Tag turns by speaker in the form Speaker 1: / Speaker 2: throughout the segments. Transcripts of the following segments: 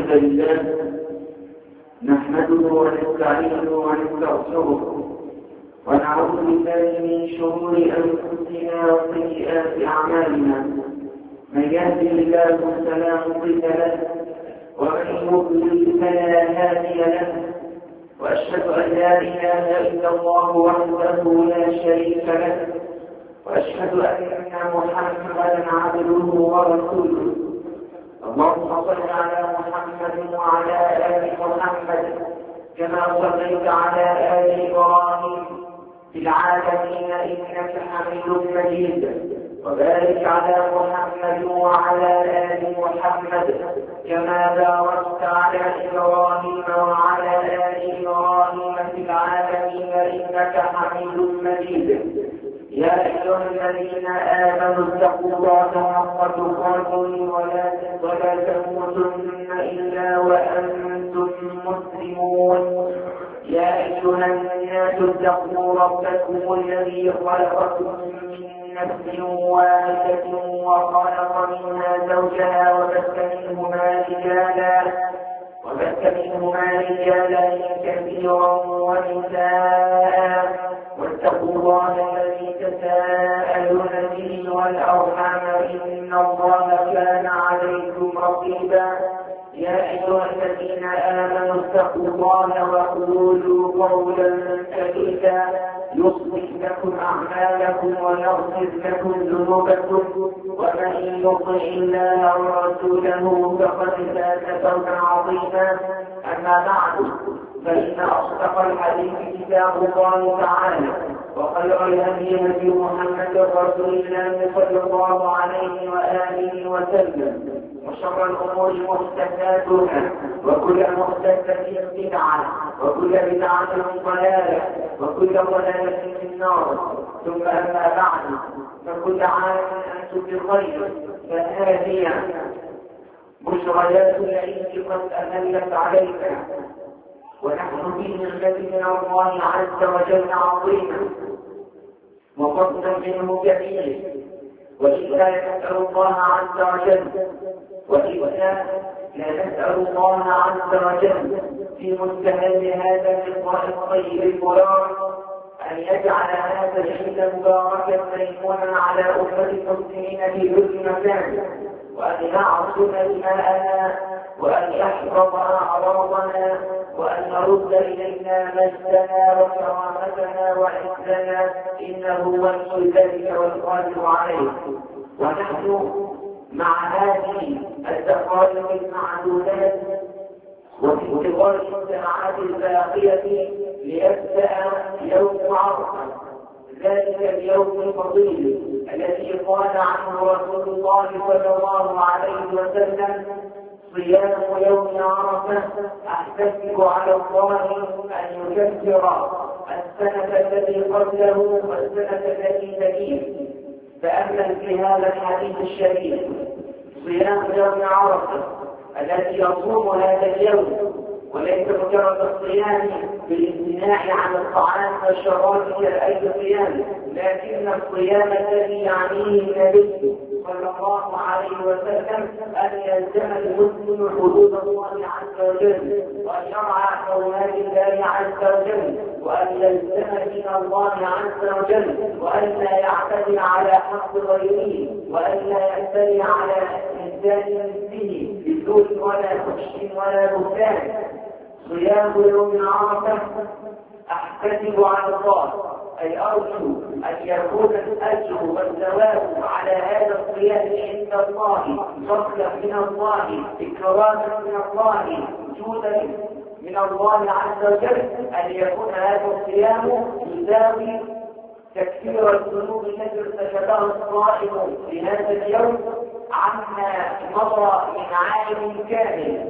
Speaker 1: الحمد لله نحمده ونستعينه ونستغفره ونعوذ بالله من شرور أنفسنا وسيئات أعمالنا. من يهده الله فلا مضل له ومن يضلل فلا هادي له، وأشهد أن لا إله إلا الله وحده لا شريك له، وأشهد أن محمدا عبده ورسوله. اللهم صل على محمد وعلى آل محمد كما صليت على آل إبراهيم في العالمين إنك حميد مجيد، وبارك على محمد وعلى آل محمد كما باركت على إبراهيم وعلى آل إبراهيم في العالمين إنك حميد مجيد. يا أيها الذين آمنوا اتقوا الله حق تقاته ولا تموتن إلا وأنتم مسلمون. يا أيها الناس اتقوا ربكم الذي خلقكم من نفس واحدة وخلق منها زوجها وبث منهما رجالا كثيرا ونساء، واتقوا الله الذي تساءلون به والأرحام إن الله كان عليكم رقيبا. يا أيها الذين آمنوا اتقوا الله وقولوا قولا سديدا يصلح لكم أعمالكم ويغفر لكم ذنوبكم، ومن يطع الله ورسوله فقد فاز فوزا عظيما. أما بعد، فإن أصدق الحديث كتاب الله تعالى، وخير الهدي هدي محمد رسول الله صلى الله عليه وآله وسلم، وشر الأمور محدثاتها، وكل محدثة بدعة، وكل بدعة ضلالة، وكل ضلالة في النار. ثم أما بعد، فكل عام أنتم بخير. فهذه بشريات العيد قد أهلت عليك، ونحن في نعمة من الله عز وجل عظيمة وفضل منه كبير، وإلا نسأل الله عز وجل لا نسأل الله عز وجل في مستهل هذا اللقاء الطيب المبارك أن يجعل هذا العيد مباركا ميمونا على أمة المسلمين في كل مكان، وأن يعصم دماءنا، وأن يحفظ أعراضنا، وأن يرد إلينا مجدنا وكرامتنا وعزنا، إنه ولي ذلك والقادر عليه. ونحن مع هذه الدقائق المعدودات وفي انتظار الساعات الباقية ليبدأ يوم عرفة، ذلك اليوم الفضيل الذي قال عنه رسول الله صلى الله عليه وسلم: صيام يوم عرفة أحتسب على الله أن يكفر السنة التي قبله والسنة التي تليه. فأمل في هذا الحديث الشريف: صيام يوم عرفة الذي يصوم هذا اليوم، وليس مجرد الصيام بالامتناع عن الطعام والشراب كأي صيام، لكن الصيام الذي يعنيه النبي صلى الله عليه وسلم أن يلزم المسلم حدود الله عز وجل، وأن يرعى حرمات الله عز وجل، وأن يلزم دين الله عز وجل، وأن لا يعتدي على حق غيره، وأن لا يعتدي على إنسان مثله بسوء ولا فحش ولا بهتان. صيام يوم عرفة أحتسب على الله، أي أرجو أن يكون الأجر والثواب على هذا الصيام عند الله، فضلا من الله، إكراما من الله، جودا من الله عز وجل، أن يكون هذا الصيام يساوي تكفير الذنوب التي ارتكبها الصائم في هذا اليوم عما مضى من عام كامل.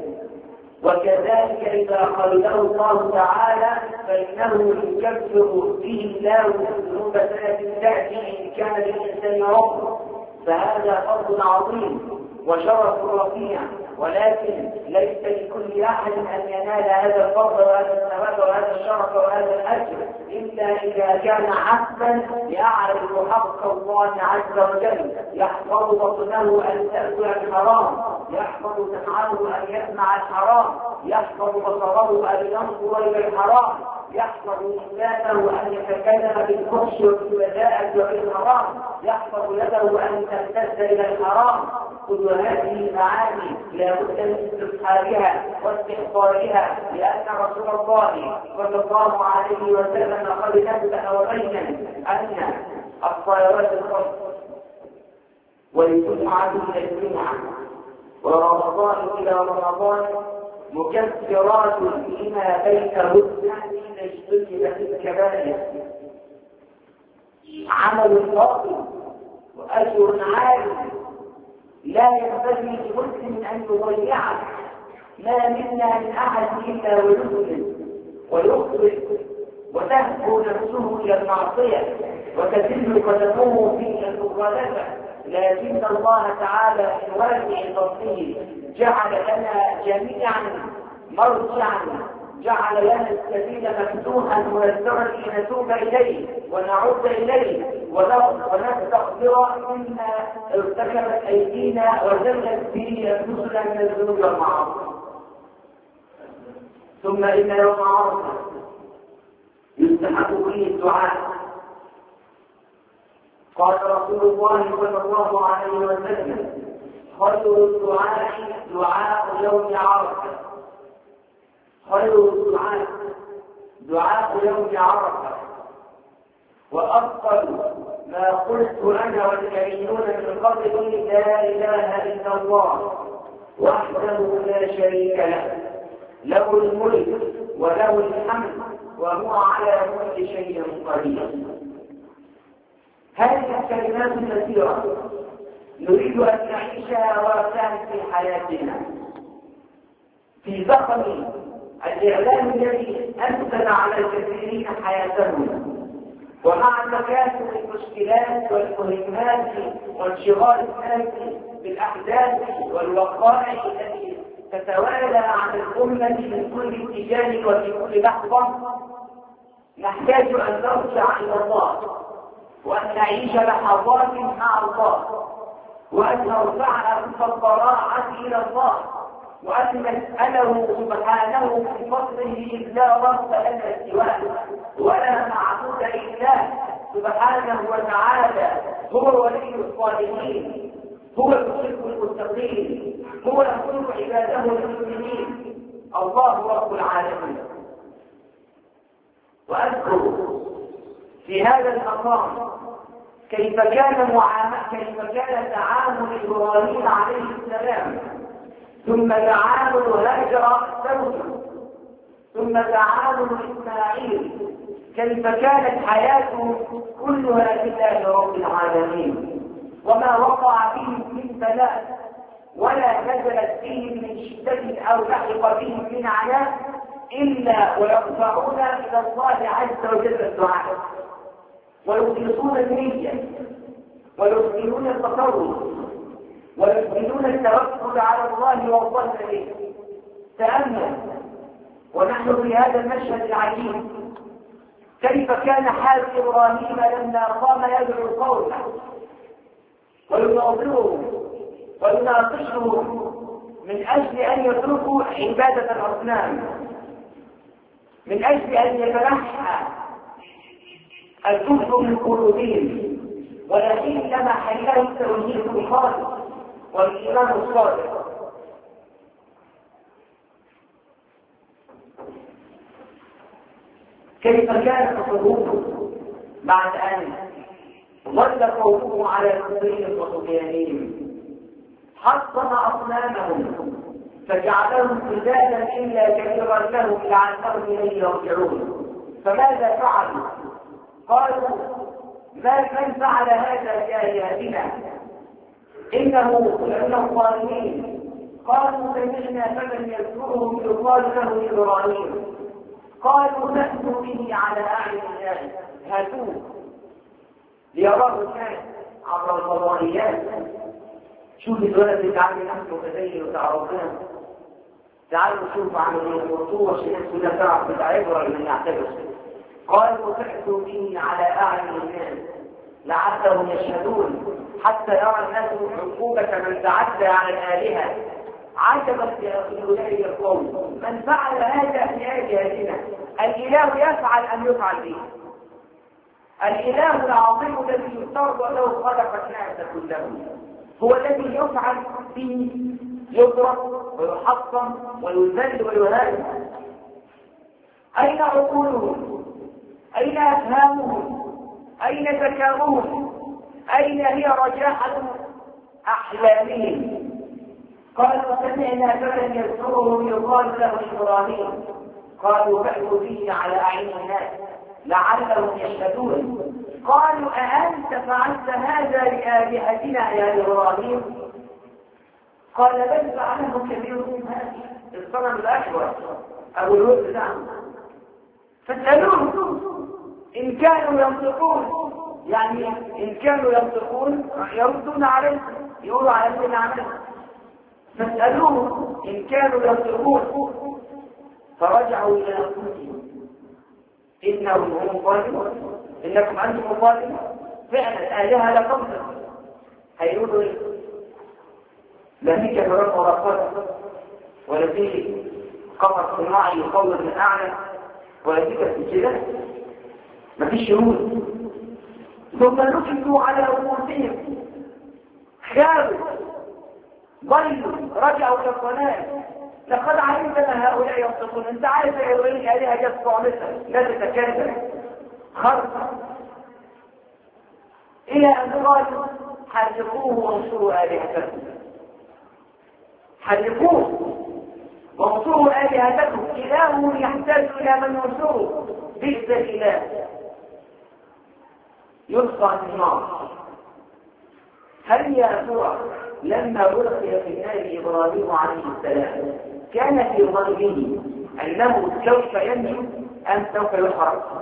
Speaker 1: وكذلك إذا قبله الله تعالى فإنه يكفر به الله ذنوب سنة تأتي إن كان للإنسان رب. فهذا فضل عظيم وشرف رفيع، ولكن ليس لكل أحد أن ينال هذا الفضل وهذا الثواب وهذا الشرف وهذا الأجر إلا إذا كان عبدا يعرف حق الله عز وجل، يحفظ بطنه أن تأكل الحرام، يحفظ سمعه أن يسمع الحرام، يحفظ بصره أن ينظر إلى الحرام، يحفظ لسانه أن يتكلم بالفحش والبذاءة وبالحرام، يحفظ يده أن تمتد إلى الحرام. كل هذه المعاني لا بد من استصحابها واستحضارها، لأن رسول الله صلى الله عليه وسلم قد نبه وبين أن الصلوات الخمس والجمعة إلى الجمعة ورمضان إلى رمضان مكفرات لما بينهن إذا اجتنبت الكبائر. عمل باطل وأجر عالي لا ينبغي لمسلم أن يضيعه. ما منا من أحد إلا ويذنب ويخطئ وتهفو نفسه إلى المعصية وتزل قدمه في المخالفة، لكن الله تعالى من واسع فضله جعل لنا جميعا مرجعا، جعل لنا السبيل مفتوحا ميسرا لنتوب اليه ونعود اليه ونستغفر مما ارتكبت ايدينا وزلت به انفسنا من الذنوب والمعاصي. ثم ان يوم عرفه يستحق فيه الدعاء. قال رسول الله صلى الله عليه وسلم: خير الدعاء دعاء يوم عرفه. خير الدعاء دعاء يوم عرفه، وافضل ما قلت انا والنبيون من قبل: لا اله الا الله وحده لا شريك له، له الملك وله الحمد وهو على كل شيء قدير. هذه الكلمات الكثيرة نريد أن نعيشها وارتاح في حياتنا في زخم الإعلام الذي أنزل على الكثيرين حياتهم، ومع تكاثر المشكلات والمهمات وانشغال الناس بالأحداث والوقائع التي تتوالى عن الأمة من كل اتجاه وفي كل لحظة. نحتاج أن نرجع إلى الله وأن نعيش لحظات مع الله، وأن نرفع أنف الضراعة إلى الله، وأن نسأله سبحانه من فضله لا رب لنا سواه ولا معبود إلا سبحانه وتعالى. هو ولي الصالحين، هو يحب المتقين، هو ينصر عباده المسلمين، الله رب العالمين. وأذكر في هذا المقام كيف كان تعامل إبراهيم عليه السلام، ثم تعامل هاجر زوجه، ثم تعامل إسماعيل، كيف كانت حياته كلها لله رب العالمين، وما وقع فيهم من بلاء ولا نزلت فيهم من شدة أو لحق فيهم من عناء إلا ويرفعون إلى الله عز وجل الدعاء، ويخلصون النية، ويحسنون التصرف، ويحسنون التوكل على الله والظن به. تأمل ونحن في هذا المشهد العجيب كيف كان حال إبراهيم لما قام يدعو القوم ويناظرهم ويناقشهم من أجل أن يتركوا عبادة الأصنام، من أجل أن يتنحى الكفر من قلوبهم، ولكن لما حياه التوحيد الخالص والإيمان الصادق. كيف كانت حروبه بعد أن ظل قومه على كفرهم وطغيانهم؟ حطم أصنامهم فجعلهم سدادا إلا كثيرا لهم لعلهم إليه يرجعون. فماذا فعلوا؟ قالوا: من فعل هذا بآياتنا إنه لمن الظالمين. قالوا: سمعنا فمن يذكرهم يقال له إبراهيم. قالوا: نأتوا به على أعين الناس، هاتوه ليراه الناس عبر الفضائيات. شوف الولد اللي عامل نفسه متدين وتعرفنا، تعالوا شوفوا عمليه الوصول شيء لا تعرف بتعبر من يعتبر. قالوا: تأتوا به على أعين الناس لعلهم يشهدون حتى يرى الناس عقوبة من تعدى على الآلهة عجبا لأولئك القوم من فعل هذا في آلهتنا. الإله يفعل أن يفعل به. الإله العظيم الذي يفترض له خلق الناس كلهم هو الذي يفعل به، يضرب ويحطم ويذل ويهان. أين عقولهم؟ أين أفهامهم؟ أين ذكاؤهم؟ أين هي رجاحة أحلامهم؟ قالوا سمعنا فتى يذكرهم يقال له إبراهيم، قالوا فأتوا به على أعين الناس لعلهم يشهدون. قالوا أأنت فعلت هذا لآلهتنا يا إبراهيم؟ قال بل فعله كبيرهم هذا، الصنم الأكبر أبو الود نعم. فاسألوهم إن كانوا ينطقون، يعني إن كانوا ينطقون يردون عليهم، يقولوا على من عملهم. فاسألوهم إن كانوا ينطقون. فرجعوا إلى أنفسهم إنهم هم الظالمون، إنكم أنتم الظالمون. فعلا الآلهة لا تنطق، هيقولوا إيه؟ لا في كاميرات ولا قدر ولا في قمر صناعي يصور من أعلى ولا في تسجيلات، مفيش شهود. ثم نكتوا على رؤوسهم، خابوا ضلوا رجعوا الى الضلال. لقد علمت ان هؤلاء ينطقون. انت عارف يقول الالهه جت صعبتها لا تتكلم خرصه الى ان قالوا حرقوه وانصروا الهتكم. حرقوه وانصروا الهتكم. اله يحتاج الى من ينصره. بئس الاله يلقى في النار. هل يا ترى لما ألقي في النار إبراهيم عليه السلام كان في ظنه أنه سوف ينجو أم سوف يحرق؟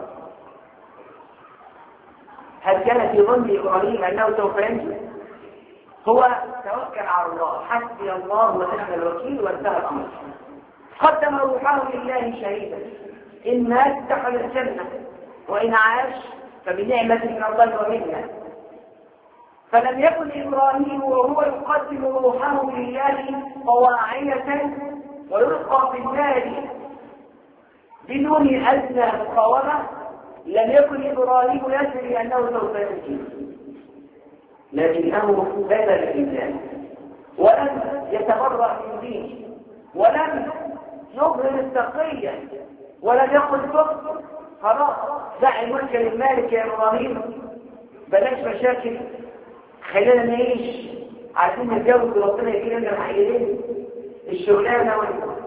Speaker 1: هل كان في ظن إبراهيم أنه سوف ينجو؟ هو توكل على الله، حسبي الله ونعم الوكيل، وانتهى الأمر. قدم روحه لله شهيدا، إن مات دخل الجنة وإن عاش فبنعمة من الله ومنه. فلم يكن إبراهيم وهو يقدم روحه لله طواعية ويلقى في النار بدون أدنى مقاومة، لم يكن إبراهيم يدري أنه سوف ينجو، لكنه بذل لله ولم يتبرأ من دينه ولم يظهر التقية ولم يقل كفر خلاص دع الملك للمالك يا إبراهيم، بلاش مشاكل، خلينا نعيش عايزين نتجوز وربنا يجينا لنا الحقيقين الشغلانه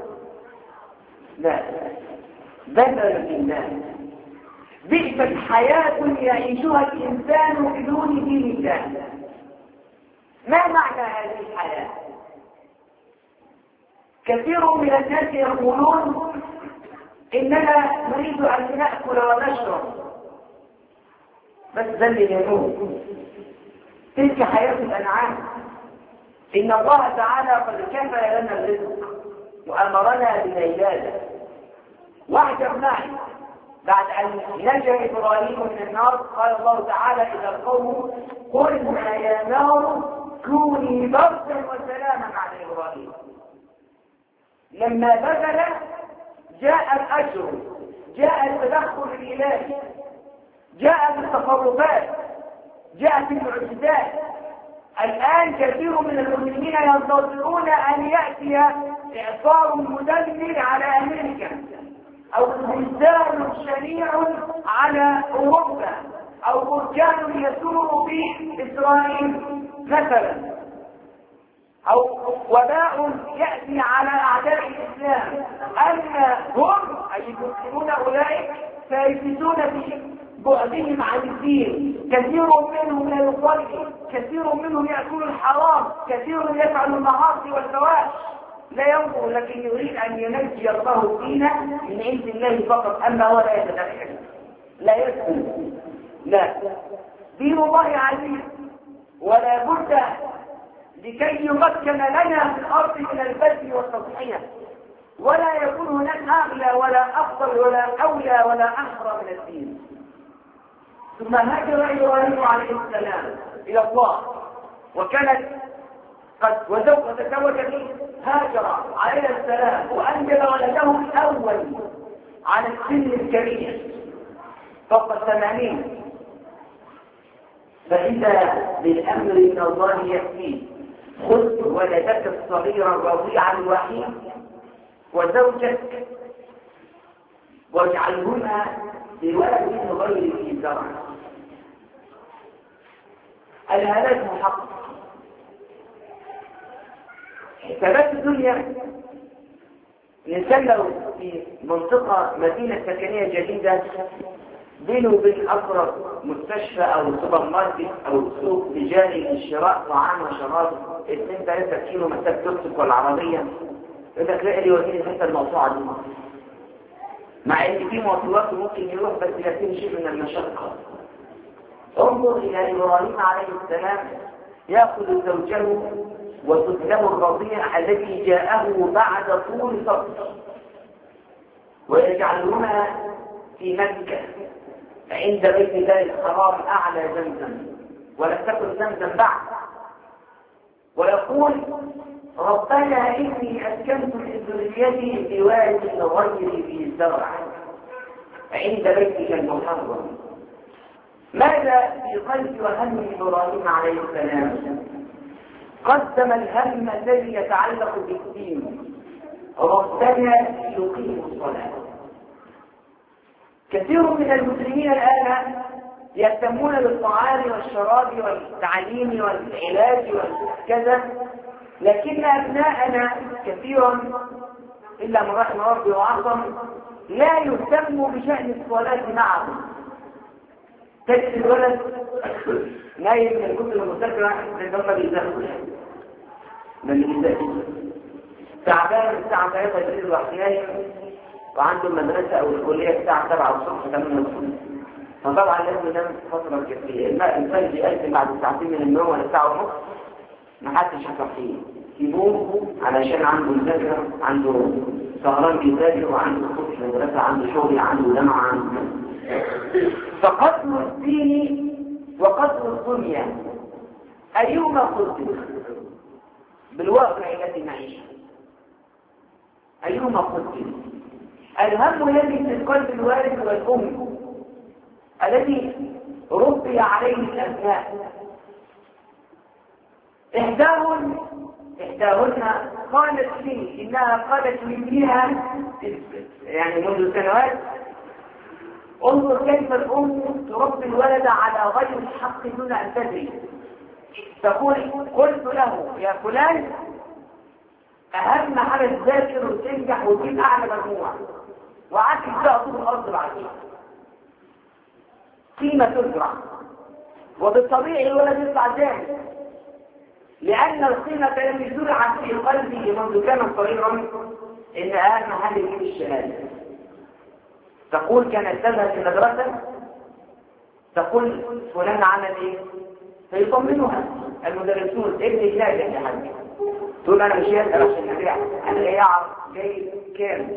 Speaker 1: لا بذل لله. بئس الحياه يعيشها الانسان بدون دين الله. ما معنى هذه الحياه؟ كثير من الناس يقولون اننا نريد ان ناكل ونشرب بس ده اللي يموت. تلك حياة الأنعام. إن الله تعالى قد كفل لنا الرزق وأمرنا بالعبادة. واحد معي بعد أن نجا إبراهيم من النار قال الله تعالى إلى القوم قلنا يا نار كوني بردا وسلاما على إبراهيم. لما بذل جاء الأجر، جاء التدخل الإلهي، جاء التصرفات، جاءت المعجزات. الآن كثير من المسلمين ينتظرون أن يأتي إعصار مدمر على أمريكا أو زلزال شنيع على أوروبا أو بركان يسور في إسرائيل مثلا أو وباء يأتي على أعداء الإسلام. أما هم أي المسلمون أولئك سيفسدون في بعدهم عن الدين. كثير منهم لا يصلي، كثير منهم يأكل الحرام، كثير يفعل المعاصي والفواحش، لا ينظر لكن يريد أن ينجي الله الدين من عند الله فقط. أما هو لا يتدخل لا يسلم، لا، دين الله عزيز ولا بد لكي يمكن لنا في الأرض من البذل والتضحية، ولا يكون هناك أغلى ولا أفضل ولا أولى ولا أحرى من الدين. ثم هاجر إبراهيم عليه السلام إلى الله، وكانت وتزوج هاجر عليه السلام وأنجب ولده الأول على السن الكبير فوق 80. فإذا بالأمر من الله يأتيه خذ ولدك الصغير الرضيع الوحيد وزوجك واجعلهما بولد غير ذي زرع. الهلاك محقق. حسابات الدنيا الإنسان لو في منطقة مدينة سكنية جديدة بينه وبين أقرب مستشفى أو سوبر ماركت أو سوق تجاري لشراء طعام وشراب 2-3 كيلو مسافة توك والعربية، إذا تلاقي لي وكيل الحتة المقطوعة دي، مع إن في مواصلات ممكن يروح بس يتم شيء من المشقة. انظر إلى إبراهيم عليه السلام يأخذ زوجه وطفله الرضيع الذي جاءه بعد طول صبر ويجعلهما في مكة عند بيت الله الحرام أعلى زمزم، ولم تكن زمزم بعد، ويقول ربنا إني أسكنت من ذريتي بواد غير ذي زرع عند بيتك المحرم. ماذا في قلب وهم إبراهيم عليه السلام؟ قدم الهم الذي يتعلق بالدين، ربنا يقيم الصلاة. كثير من المسلمين الآن يهتمون بالطعام والشراب والتعليم والعلاج وكذا، لكن أبناءنا كثيرا إلا من رحم ربي وعظم لا يهتموا بشأن الصلاة معهم. تجد الولد نايم من الكتب المذاكرة عندما بيذاكروا تعبان الساعة 3 بالليل واحتياج وعنده المدرسة أو الكلية الساعة 7 الصبح 8 الصبح، فطبعا لازم ينام فترة كافية. الإنسان بيأذن بعد ساعتين من النوم ولا ساعة ونص ما حدش يصحيه، يقوم علشان عنده مذاكرة، عنده سهران بيذاكر وعنده صبح مدرسة، عنده شغل، عنده جامعة، عنده. فقدر الدين وقدر الدنيا أيهما قدر بالواقع الذي نعيشه؟ أيهما قدر؟ الهم الذي في قلب الوالد والأم الذي ربي عليه الأبناء. إحداهن قالت لي إنها قالت لابنها يعني منذ سنوات انظر كيف الأم تربي الولد على غير الحق دون أن تدري. تقول قلت له يا فلان أهم حاجة تذاكر وتنجح وتجيب أعلى مجموعة، وعكس بقى طول الأرض بعدين قيمة تزرع، وبالطبيعي الولد يطلع ذلك لأن القيمة التي زرعت في قلبه منذ كان صغيرا إن أهم حاجة يجيب الشهادة. تقول كانت تذهب في المدرسة تقول فلان عمل ايه؟ فيطمنها المدرسون ابنك لا يا حاجة، تقول انا مش هسأل عشان نبيع، انا لا يعرف جاي كام،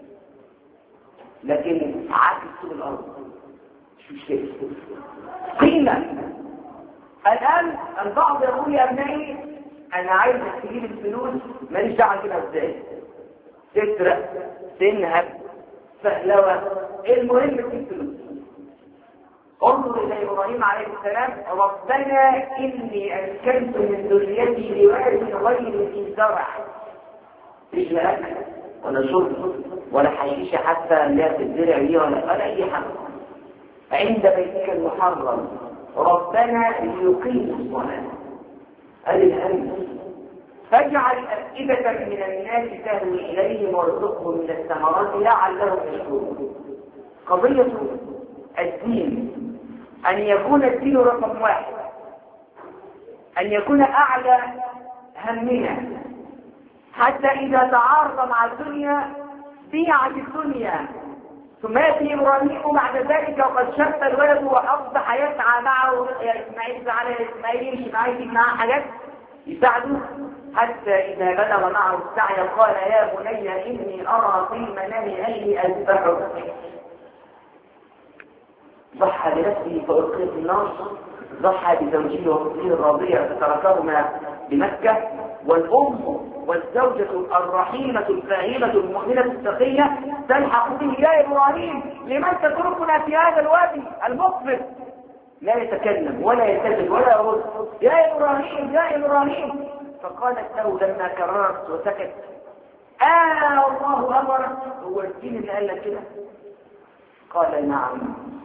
Speaker 1: لكن عاكس طول الارض مش مشكلة قيمة. الان البعض يقول يا ابنائي انا عايز تجيب الفلوس ماليش دعوه كده ازاي، تسرق تنهب فهلوة، المهم في الفلوس. انظر الى ابراهيم عليه السلام ربنا اني اسكنت من ذريتي بواد غير ذي زرع، مش لا اكل ولا شرب ولا حشيشه حتى لا تزرع لي ولا اي حاجه عند بيتك المحرم، ربنا ليقيموا الصلاه. هذه الهم فاجعل أفئدة من الناس تهوي إليهم وارزقهم من الثمرات لعلهم يشكرون. قضية الدين أن يكون الدين رقم واحد، أن يكون أعلى همنا، حتى إذا تعارض مع الدنيا بيعت الدنيا. ثم يأتي إبراهيم بعد ذلك وقد شب الولد وأصبح يسعى معه يا إسماعيل على إسماعيل يمشي معه يجيب معه حاجات يساعده، حتى إذا بلغ معه السعي قال يا بني إني أرى في المنام أني أذبحك. ضحى بنفسه فألقي في النار، ضحى بزوجه وطفله الرضيع فتركهما بمكة،
Speaker 2: والأم والزوجة الرحيمة الفاهمة المؤمنة التقية تلحق به: يا إبراهيم لمن تتركنا في هذا الوادي المقبل؟ لا يتكلم ولا يلتفت ولا يرد: يا إبراهيم يا إبراهيم. فقالت له لما كررت وسكت: الله أمرك؟ هو الدين اللي قال لك كده؟ قال: نعم.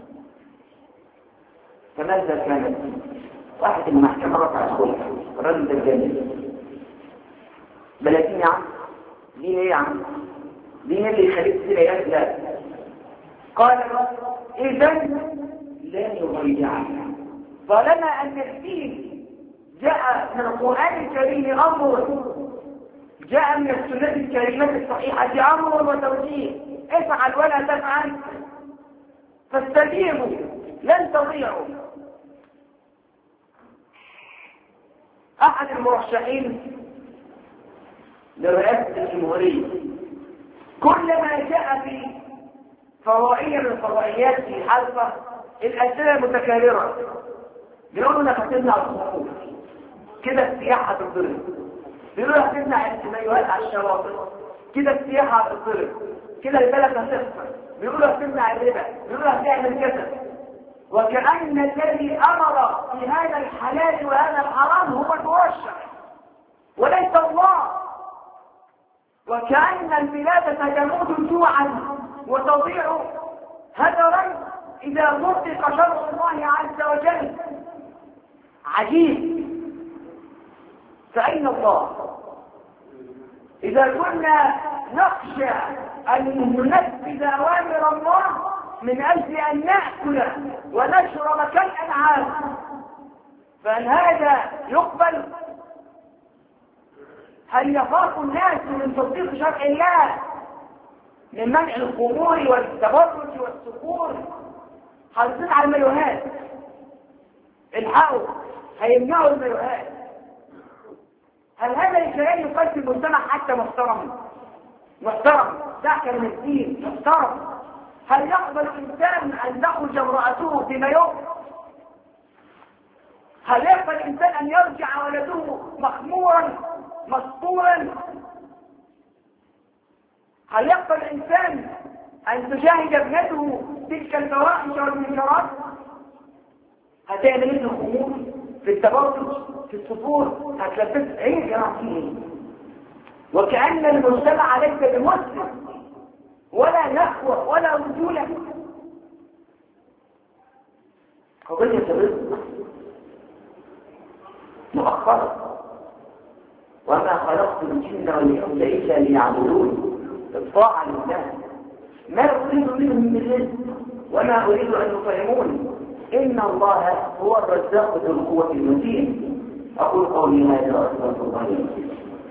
Speaker 2: فماذا كانت؟ واحد المحكمة رفع الخلف، الرجل الجانب: بلاتين يا عم، دين ايه يا عم؟ دين اللي يخليك تصير عيال؟ لا. قال: إذن لن يضيعك. طالما أن الدين جاء من القرآن الكريم أمر، جاء من السنة الكريمة الصحيحة أمر وتوجيه: افعل ولا تفعل، فاستجيبوا لن تضيعوا. أحد المرشحين لرئاسة الجمهورية كلما جاء في فضائية من الفضائيات في حلقة الأسئلة متكررة، بيقولوا لنا هتمنع الخروج كده السياحة هتضرب، بيقولوا لنا هتمنع السمايوات على الشواطئ كده السياحة هتضرب، كده البلد هتخسر، بيقولوا هتمنع الربا، بيقولوا هتعمل كذا. وكأن الذي أمر في هذا الحلال وهذا الحرام هو المرشح وليس الله. وكأن البلاد تموت جوعا وتضيع هدرا إذا طبق شرع الله عز وجل. عجيب. فأين الله؟ إذا كنا نخشى أن ننفذ أوامر الله من أجل أن نأكل ونشرب كالأنعام، فهل هذا يقبل؟ هل يخاف الناس من تطبيق شرع الله، من منع الخمور والتبرج والسكور؟ حريصين على المايوهات، الحقوا هيمنعوا المايوهات. هل هذا الكلام يقال في المجتمع حتى محترم ذاك من الدين محترم؟ هل يقبل الإنسان أن تخرج امرأته بمايوه؟ هل يقبل الإنسان أن يرجع ولده مخمورا مسطورا؟ هل يقبل الإنسان أن تشاهد ابنته تلك الفواحش والمنكرات؟ هتعمل ايه في الخمور، في التبرج، في السفور؟ هتلبس عين يا رحيم. وكأن المجتمع ليس بمسلم ولا نخوة ولا رجولة. قضية الرزق مؤخرة: وما خلقت الجن والإنس إلا ليعبدون، الطاعة لله، ما أريد منهم من رزق وما أريد أن يطعمون، إن الله هو الرزاق ذو القوة المتين. أقول قولي هذا وأستغفر الله لي.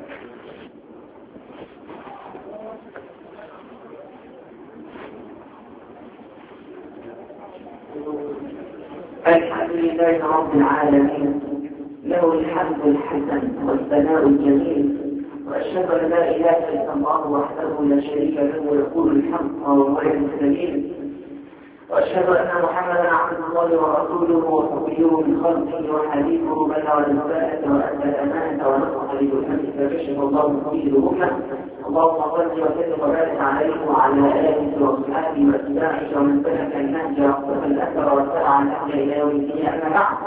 Speaker 2: الحمد لله رب العالمين، له الحمد الحسن والثناء الجميل، وأشهد أن لا إله إلا الله وحده لا شريك له يقول الحق وهو السبيل، وأشهد أن محمدا عبد الله ورسوله وصفيه من خلقه وحبيبه، بلغ الرسالة وأدى الأمانة ونصح للأمة فكشف الله به الأمة. اللهم صل وسلم وبارك عليه وعلى آله وصحبه وأتباعه ومن سلك النهج واقتفى الأثر واتبع النهج إلى يوم الدين. أما بعد،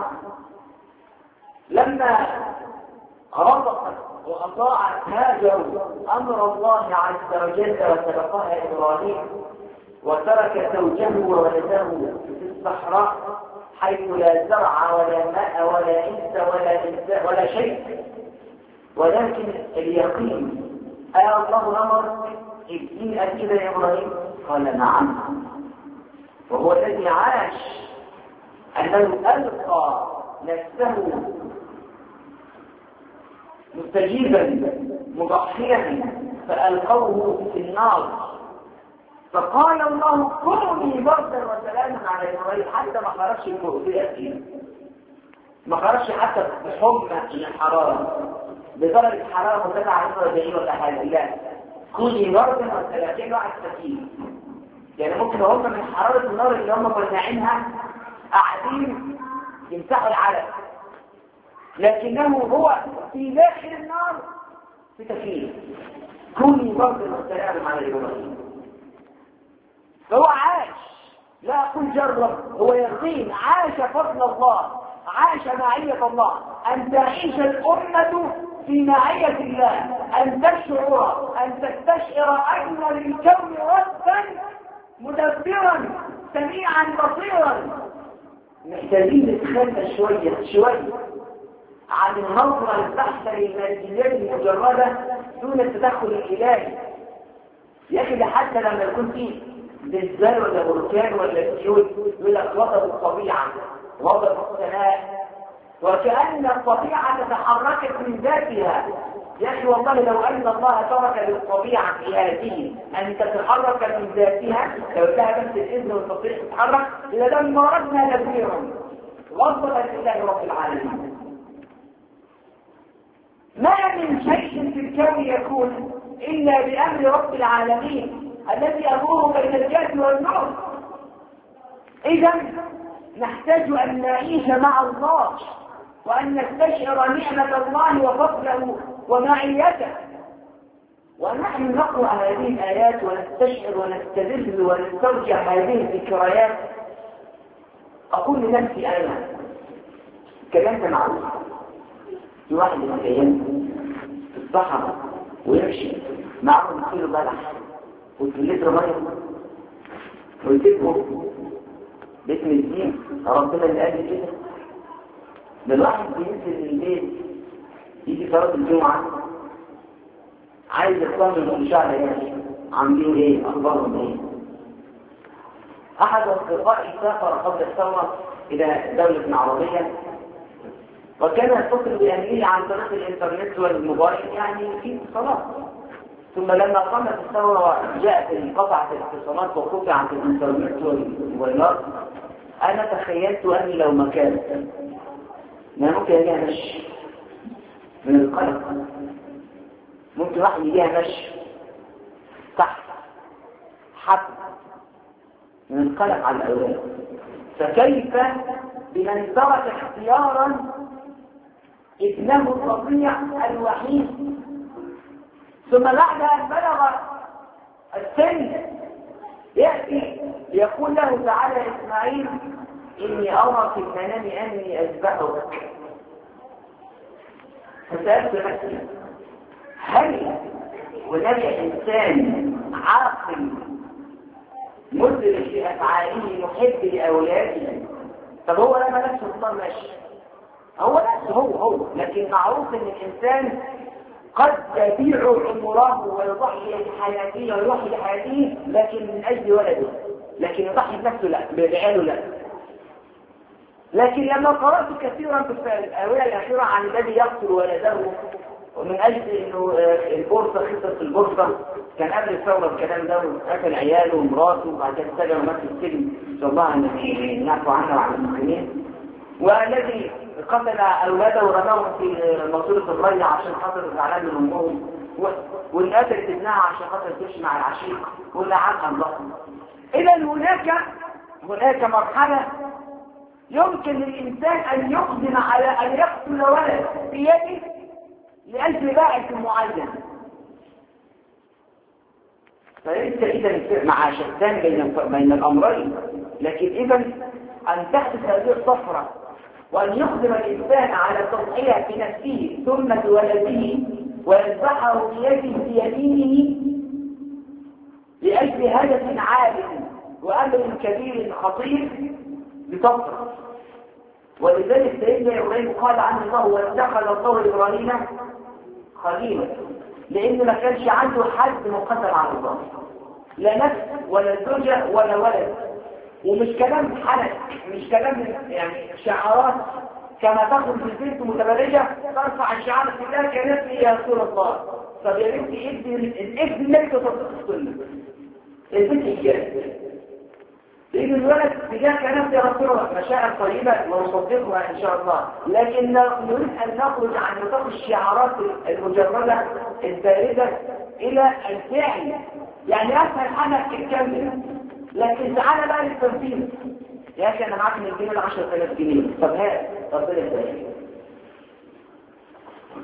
Speaker 2: لما رفضت وأطاعت هاجر أمر الله عز وجل وسبقها إبراهيم وترك زوجه وولده في الصحراء حيث لا زرع ولا ماء ولا إنس ولا شيء، ولكن اليقين: الله أمر إن أجيب يا إبراهيم؟ قال: نعم. وهو الذي عاش أنه ألقى نفسه مستجيبا مضحيا فألقوه في النار، فقال الله: كوني بردا وسلاما على إبراهيم، حتى ما خرجش الكؤبية، ما خرجش حتى بحمى من الحرارة بدرجة حرارة مرتفعة عن 40 ولا حاجة، لا، كوني بردا وسلاما. كأنه واحد سكين، يعني ممكن هم من حرارة النار اللي هم مولعينها قاعدين يمسحوا العلم، لكنه هو في داخل النار في تكليف كوني برد والسلام على إبراهيم. فهو عاش، لا أقول جرب، هو يقين عاش فضل الله، عاش معية الله. أن تعيش الأمة في معية الله، أن تشعر، أن تستشعر أن للكون ربا مدبرا سميعا بصيرا. محتاجين نتخلى شوية عن النظرة البحثة للماديات المجردة دون التدخل الإلهي. يا أخي ده حتى لما يكون فيه زلزال ولا بركان ولا سيول يقول لك وضع الطبيعة، وضع السماء، وكأن الطبيعة تتحركت من ذاتها. يا أخي والله لو أن الله ترك للطبيعة في هذه أن تتحرك من ذاتها، لو لها بس الإذن والتطبيع تتحرك لدمرتنا كثيرا. وضع لله رب العالمين. ما من شيء في الكون يكون إلا بأمر رب العالمين الذي أمره بين الجهل والنور. إذا نحتاج أن نعيش مع الله وأن نستشعر نعمة الله وفضله ومعيته. ونحن نقرأ هذه الآيات ونستشعر ونستدل ونسترجع هذه الذكريات. أقول لنفسي أنا كلمت مع في واحد من الأيام في الصحراء ويمشي معهم كيلو بلح وكيلو ميه، قلت له باسم الدين ربنا اللي قال كده. ده الواحد بينزل من البيت يجي صلاه الجمعه عايز يطمن ان شاء الله عاملين ايه، اخبارهم ايه. احد اصدقائي سافر قبل الثوره الى دوله عربيه، وكان يتصل بأهله عن طريق الإنترنت والموبايل، يعني في اتصالات. ثم لما قامت الثورة جاءت انقطعت الاتصالات وقطعت الإنترنت والموبايلات. أنا تخيلت أني لو مكان ما ممكن يجيها مشي من القلق، ممكن واحد يجيها مشي تحت حد من القلق على الأولاد. فكيف بمن ترك اختيارا ابنه الرضيع الوحيد، ثم بعد أن بلغ السن يأتي يقول له تعالى إسماعيل إني أرى في المنام أني أذبحك. فسألت نفسي هل هناك إنسان عاقل مدرك لأفعاله محب لأولاده؟ طب هو لما نفسه الصار ماشي، هو نفسه هو لكن معروف ان الانسان قد يبيع عمره ويضحي بحياته ويضحي بحياته لكن من اجل ولده، لكن يضحي بنفسه لا، بعياله لا. لكن لما قرأت كثيرا في الآية الأخيرة عن الذي يقتل ولده ومن اجل انه البورصه خسرت البورصه، كان قبل الثوره الكلام ده، قتل عياله ومراته وبعد كده سجن ومات في السجن، ان شاء الله ان نعفو عنه وعن المسلمين. والذي قتل اولاده ورماهم في ماسوره الري عشان خاطر زعلان من امهم، واللي قتلت ابنها عشان خاطر تمشي مع العشيق، واللي عنها الله. اذا هناك مرحله يمكن للانسان ان يقدم على ان يقتل ولد بيده لأجل باعث معين. فليس إذا مع شتان بين الأمرين، لكن إذا أن تحدث هذه الصفرة وأن يقدم الإنسان على تضحية بنفسه ثم بولده ويذبحه بيمينه لأجل هدف عال وأمر كبير خطير بصفرة. ولذلك سيدنا إبراهيم قال عنه الله واتخذ الله إبراهيم خليلا، لأن ما كانش عنده حد مقدر على الله، لا نفس ولا زوجة ولا ولد. ومش كلام حلق، مش كلام يعني شعارات كما تاخذ في البنت متبرجة ترفع الشعار في الله كنفسي يا رسول الله. طب يا بنتي الابن النبي تصدق السنة، البنت إيجاد لأن الولد تجاه كلام يا رسول الله مشاعر طيبة ونصدقها إن شاء الله، لكن نريد أن نخرج عن نطاق الشعارات المجردة الباردة إلى الفعل. يعني أسهل حاجة تتكلم، لكن تعالى بقى للتنفيذ. يا أخي أنا معاك من الجنيه ل 10,000 جنيه، طب هات ربنا يسهل.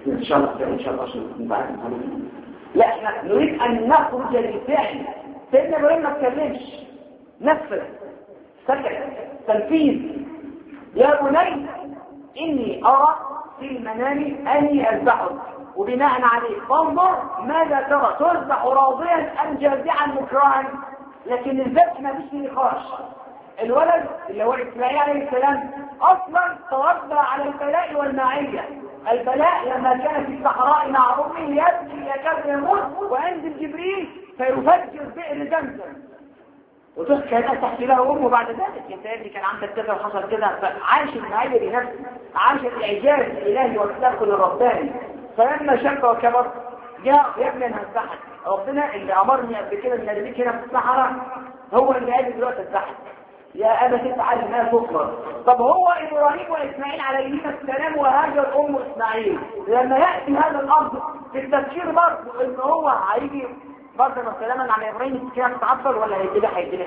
Speaker 2: إن شاء الله من بعد لا احنا نريد أن نخرج للفعل. سيدنا إبراهيم ما اتكلمش، نفذ، سكت، تنفيذ. يا بني إني أرى في المنام أني أذبحك، وبناء عليه فانظر ماذا ترى، تذبح راضيا أم جازعا مكرها. لكن الذبح ما فيش فيه نقاش. الولد اللي هو إسماعيل عليه السلام أصلا تربى على البلاء والمعية. البلاء لما كان في الصحراء مع أمه يبكي يكاد يموت، وينزل جبريل فيفجر بئر زمزم، وتحكي أن تحكي له أمه بعد ذلك انت ابني كان عندك كذا وحصل كذا. فعاش المعية بنفسه، عاش الإعجاز الإلهي والتدخل الرباني. فلما شك وكبر جاء يا ابني أنا هذبحك. ربنا اللي أمرني قبل كده من أرميك هنا في الصحراء هو اللي قال دلوقتي اذبحك. يا أبا تفعل ما تؤمر. طب هو إبراهيم وإسماعيل عليهما السلام وهاجر أم إسماعيل لما يأتي هذا الأمر في التفكير برضه إن هو هيجي برضه سلاما على إبراهيم كده تتعبر ولا هيتذبح.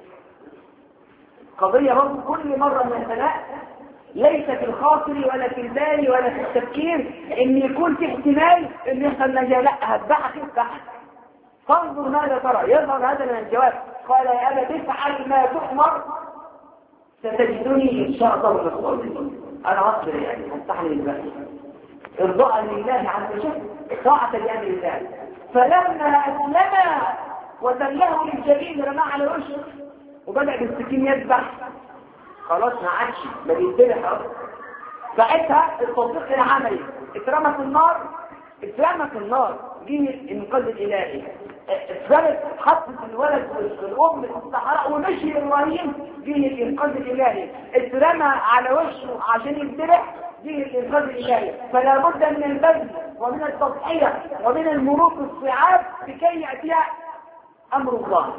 Speaker 2: قضية برضه كل مرة من البلاء ليس في الخاطر ولا في البال ولا في التفكير إن يكون في احتمال إن يحصل نجاة. لا، هذبحك. فانظر ماذا ترى. يظهر هذا من الجواب. قال يا أبا تفعل ما تؤمر ستجدني إن شاء الله من الصابرين. أنا أصبر يعني أستحمل البحث إرضاء لله عز وجل، طاعة لأمر الله. فلما أسلم وسله للجبين رماه على وشه وبدأ بالسكين يذبح، خلاص ما عادش ما بيتذبح. ساعتها التطبيق العملي اترمى في النار جه الانقاذ الالهي. اترمت حطت الولد والام في الصحراء ومشي ابراهيم جه الانقاذ الالهي. اترمى على وشه عشان يذبح جه الانقاذ الالهي. فلا بد من البذل ومن التضحيه ومن المرور الصعاب لكي ياتي امر الله.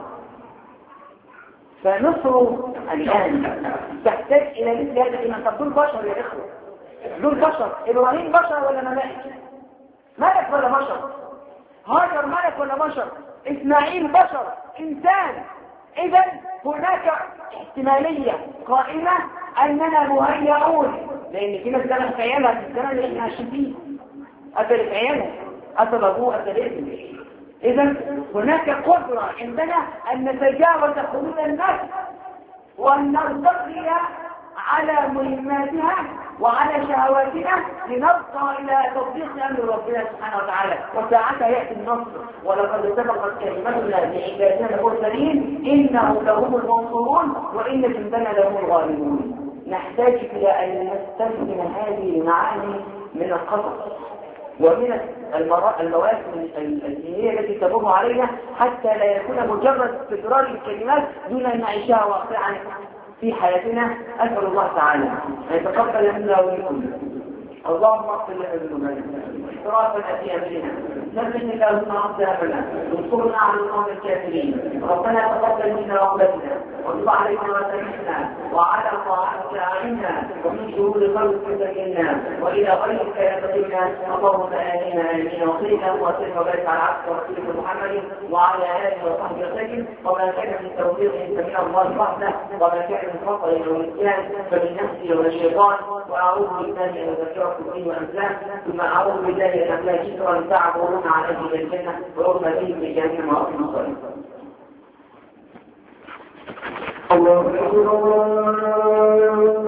Speaker 2: فنصر الان تحتاج الى مثل هذا الإيمان. طب دول بشر يا اخوه، دول بشر. ابراهيم بشر ولا ملائكه؟ ملك ولا بشر؟ هاجر ملك ولا بشر؟ اسماعيل بشر، انسان. اذا هناك احتماليه قائمه اننا مهيئون، لان في ناس كانت عيالها في الزمن اللي احنا عايشين فيه قتلت عيالها، قتل ابوه، قتل ابنه. اذا هناك قدره عندنا ان نتجاوز حدود النفس وان نرتقي على مهماتها وعلى شهواتنا لنبقى الى تطبيق امر ربنا سبحانه وتعالى. وساعتها ياتي النصر. ولقد سبقت كلمتنا لعبادنا المرسلين انهم لهم المنصورون وان جندنا لهم الغالبون. نحتاج الى ان نستخدم هذه المعاني من القصص ومن المواسم الدينيه التي تمر علينا حتى لا يكون مجرد تكرار الكلمات دون ان نعيشها واقعا في حياتنا. أسأل الله تعالى أن يتقبل منا ومنكم. اللهم اغفر لنا ذنوبنا إسرافنا في أمرنا، نبهنا اللهم أقدامنا وانصرنا على القوم الكافرين. ربنا تقبل منا رغبتنا وتب علينا وسامحنا وعلى طاعتك أعنا ومن شرور خلقك سكنا وإلى غيرك يقدمنا. اللهم آمين وصلنا وسلم وبارك على عبدك ورسولك محمد وعلى آله وصحبه وسلم. وما كان من توفيق فمن الله وحده وما كان من خطأ أو نسيان فمن نفسي والشيطان. وأعوذ بالله أن أذكركم به وأنساه ثم أعوذ بالله أن أبلغ شكرا تعبرون على أهل الجنة وأرمى بهم في جهنم وأرض مصري. الله أكبر.